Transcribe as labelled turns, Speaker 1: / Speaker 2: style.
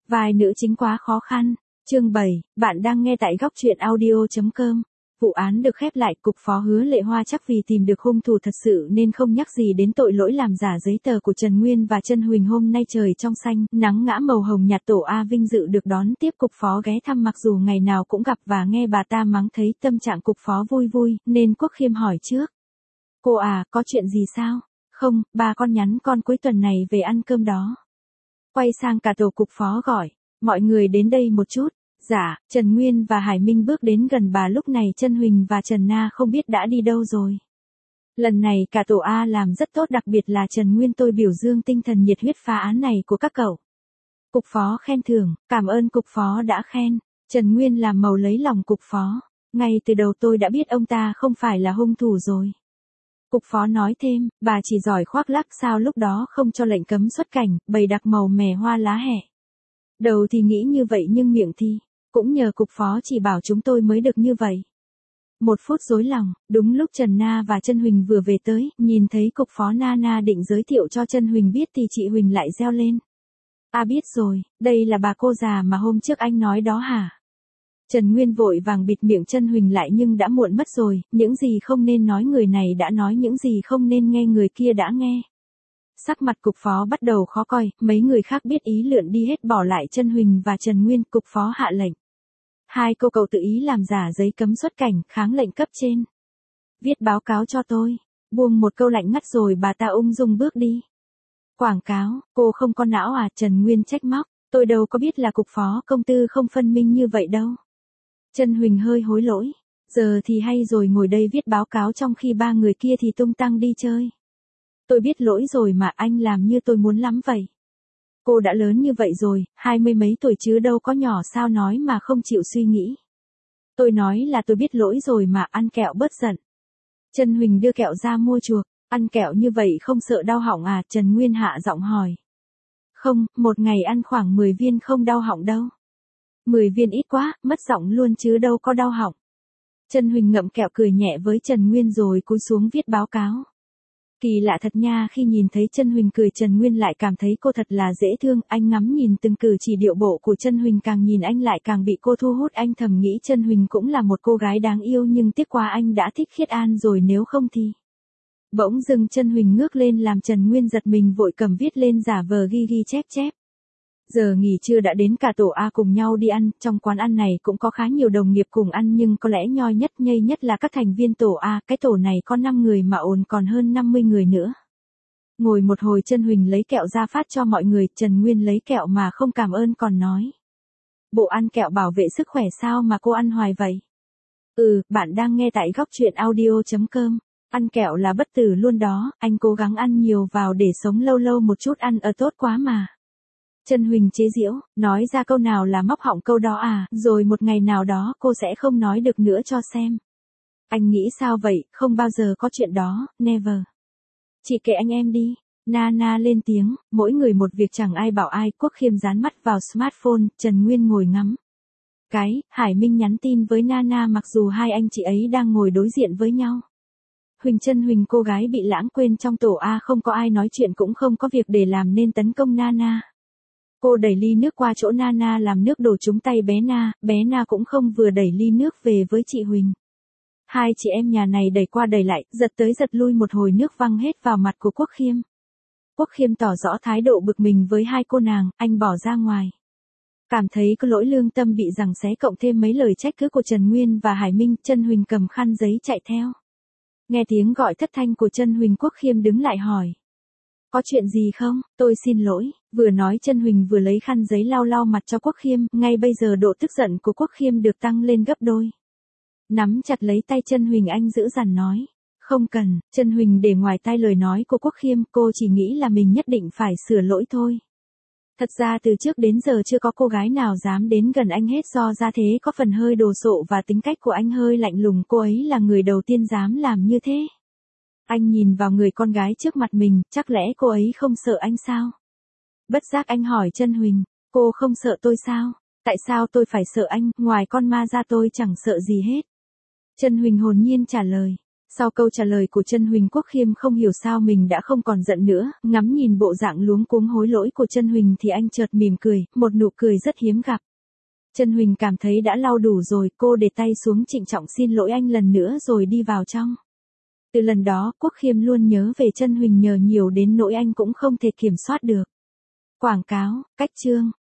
Speaker 1: Vai nữ chính quá khó khăn. Chương 7, bạn đang nghe tại góc truyện audio.com. Vụ án được khép lại, cục phó Hứa Lệ Hoa chắc vì tìm được hung thủ thật sự nên không nhắc gì đến tội lỗi làm giả giấy tờ của Trần Nguyên và Trân Huỳnh. Hôm nay trời trong xanh, nắng ngã màu hồng nhạt, tổ A vinh dự được đón tiếp cục phó ghé thăm. Mặc dù ngày nào cũng gặp và nghe bà ta mắng, thấy tâm trạng cục phó vui vui, nên Quốc Khiêm hỏi trước. Cô à, có chuyện gì sao? Không, bà con nhắn con cuối tuần này về ăn cơm đó. Quay sang cả tổ, cục phó gọi, mọi người đến đây một chút. Dạ, Trần Nguyên và Hải Minh bước đến gần bà. Lúc này Trân Huỳnh và Trần Na không biết đã đi đâu rồi. Lần này cả tổ A làm rất tốt, đặc biệt là Trần Nguyên. Tôi biểu dương tinh thần nhiệt huyết phá án này của các cậu. Cục phó khen thưởng, cảm ơn cục phó đã khen. Trần Nguyên làm màu lấy lòng cục phó. Ngay từ đầu tôi đã biết ông ta không phải là hung thủ rồi. Cục phó nói thêm, bà chỉ giỏi khoác lác, sao lúc đó không cho lệnh cấm xuất cảnh, bày đặt màu mè hoa lá hẹ. Đầu thì nghĩ như vậy nhưng miệng thì, cũng nhờ cục phó chỉ bảo chúng tôi mới được như vậy. Một phút rối lòng, đúng lúc Trần Na và Trân Huỳnh vừa về tới, nhìn thấy cục phó Na định giới thiệu cho Trân Huỳnh biết thì chị Huỳnh lại reo lên. À biết rồi, đây là bà cô già mà hôm trước anh nói đó hả? Trần Nguyên vội vàng bịt miệng Trân Huỳnh lại nhưng đã muộn mất rồi, những gì không nên nói người này đã nói, những gì không nên nghe người kia đã nghe. Sắc mặt cục phó bắt đầu khó coi, mấy người khác biết ý lượn đi hết, bỏ lại Trân Huỳnh và Trần Nguyên. Cục phó hạ lệnh. Hai cô cậu tự ý làm giả giấy cấm xuất cảnh, kháng lệnh cấp trên. Viết báo cáo cho tôi. Buông một câu lạnh ngắt rồi bà ta ung dung bước đi. Quảng cáo, cô không có não à? Trần Nguyên trách móc. Tôi đâu có biết là cục phó công tư không phân minh như vậy đâu. Trân Huỳnh hơi hối lỗi. Giờ thì hay rồi, ngồi đây viết báo cáo trong khi ba người kia thì tung tăng đi chơi. Tôi biết lỗi rồi mà, anh làm như tôi muốn lắm vậy. Cô đã lớn như vậy rồi, 20 mấy tuổi chứ đâu có nhỏ, sao nói mà không chịu suy nghĩ. Tôi nói là tôi biết lỗi rồi mà, ăn kẹo bớt giận. Trân Huỳnh đưa kẹo ra mua chuộc, ăn kẹo như vậy không sợ đau họng à? Trần Nguyên hạ giọng hỏi. Không, một ngày ăn khoảng 10 viên không đau họng đâu. 10 viên ít quá, mất giọng luôn chứ đâu có đau họng. Trân Huỳnh ngậm kẹo cười nhẹ với Trần Nguyên rồi cúi xuống viết báo cáo. Kỳ lạ thật nha, khi nhìn thấy Trân Huỳnh cười, Trần Nguyên lại cảm thấy cô thật là dễ thương. Anh ngắm nhìn từng cử chỉ điệu bộ của Trân Huỳnh, càng nhìn anh lại càng bị cô thu hút. Anh thầm nghĩ Trân Huỳnh cũng là một cô gái đáng yêu, nhưng tiếc quá anh đã thích Khiết An rồi, nếu không thì. Bỗng dưng Trân Huỳnh ngước lên làm Trần Nguyên giật mình, vội cầm viết lên giả vờ ghi chép. Giờ nghỉ trưa đã đến, cả tổ A cùng nhau đi ăn. Trong quán ăn này cũng có khá nhiều đồng nghiệp cùng ăn, nhưng có lẽ nhoi nhất nhây nhất là các thành viên tổ A. Cái tổ này có 5 người mà ồn còn hơn 50 người nữa. Ngồi một hồi, Trân Huỳnh lấy kẹo ra phát cho mọi người. Trần Nguyên lấy kẹo mà không cảm ơn còn nói. Bộ ăn kẹo bảo vệ sức khỏe sao mà cô ăn hoài vậy? Bạn đang nghe tại góc truyện audio.com. Ăn kẹo là bất tử luôn đó, anh cố gắng ăn nhiều vào để sống lâu lâu một chút, ăn ở tốt quá mà. Trân Huỳnh chế giễu, nói ra câu nào là móc họng câu đó à, rồi một ngày nào đó cô sẽ không nói được nữa cho xem. Anh nghĩ sao vậy, không bao giờ có chuyện đó, never. Chị kệ anh em đi. Na lên tiếng, mỗi người một việc chẳng ai bảo ai. Quốc Khiêm dán mắt vào smartphone, Trần Nguyên ngồi ngắm. Hải Minh nhắn tin với Na mặc dù hai anh chị ấy đang ngồi đối diện với nhau. Trân Huỳnh cô gái bị lãng quên trong tổ A, không có ai nói chuyện cũng không có việc để làm nên tấn công Na. Cô đẩy ly nước qua chỗ Na làm nước đổ trúng tay bé Na cũng không vừa đẩy ly nước về với chị Huỳnh. Hai chị em nhà này đẩy qua đẩy lại, giật tới giật lui, một hồi nước văng hết vào mặt của Quốc Khiêm. Quốc Khiêm tỏ rõ thái độ bực mình với hai cô nàng, anh bỏ ra ngoài. Cảm thấy có lỗi lương tâm bị giằng xé, cộng thêm mấy lời trách cứ của Trần Nguyên và Hải Minh, Trân Huỳnh cầm khăn giấy chạy theo. Nghe tiếng gọi thất thanh của Trân Huỳnh, Quốc Khiêm đứng lại hỏi. Có chuyện gì không? Tôi xin lỗi. Vừa nói Trân Huỳnh vừa lấy khăn giấy lau mặt cho Quốc Khiêm. Ngay bây giờ độ tức giận của Quốc Khiêm được tăng lên gấp đôi. Nắm chặt lấy tay Trân Huỳnh, anh dữ dằn nói. Không cần. Trân Huỳnh để ngoài tai lời nói của Quốc Khiêm, cô chỉ nghĩ là mình nhất định phải sửa lỗi thôi. Thật ra từ trước đến giờ chưa có cô gái nào dám đến gần anh hết, do ra thế có phần hơi đồ sộ và tính cách của anh hơi lạnh lùng, cô ấy là người đầu tiên dám làm như thế. Anh nhìn vào người con gái trước mặt mình, chắc lẽ cô ấy không sợ anh sao? Bất giác anh hỏi Trân Huỳnh, cô không sợ tôi sao? Tại sao tôi phải sợ anh, ngoài con ma ra tôi chẳng sợ gì hết. Trân Huỳnh hồn nhiên trả lời, Sau câu trả lời của Chân Huỳnh, Quốc Khiêm không hiểu sao mình đã không còn giận nữa, ngắm nhìn bộ dạng luống cuống hối lỗi của Chân Huỳnh thì anh chợt mỉm cười, một nụ cười rất hiếm gặp. Chân Huỳnh cảm thấy đã lau đủ rồi, cô để tay xuống trịnh trọng xin lỗi anh lần nữa rồi đi vào trong. Từ lần đó, Quốc Khiêm luôn nhớ về Chân Huỳnh nhờ nhiều đến nỗi anh cũng không thể kiểm soát được. Quảng cáo, cách chương.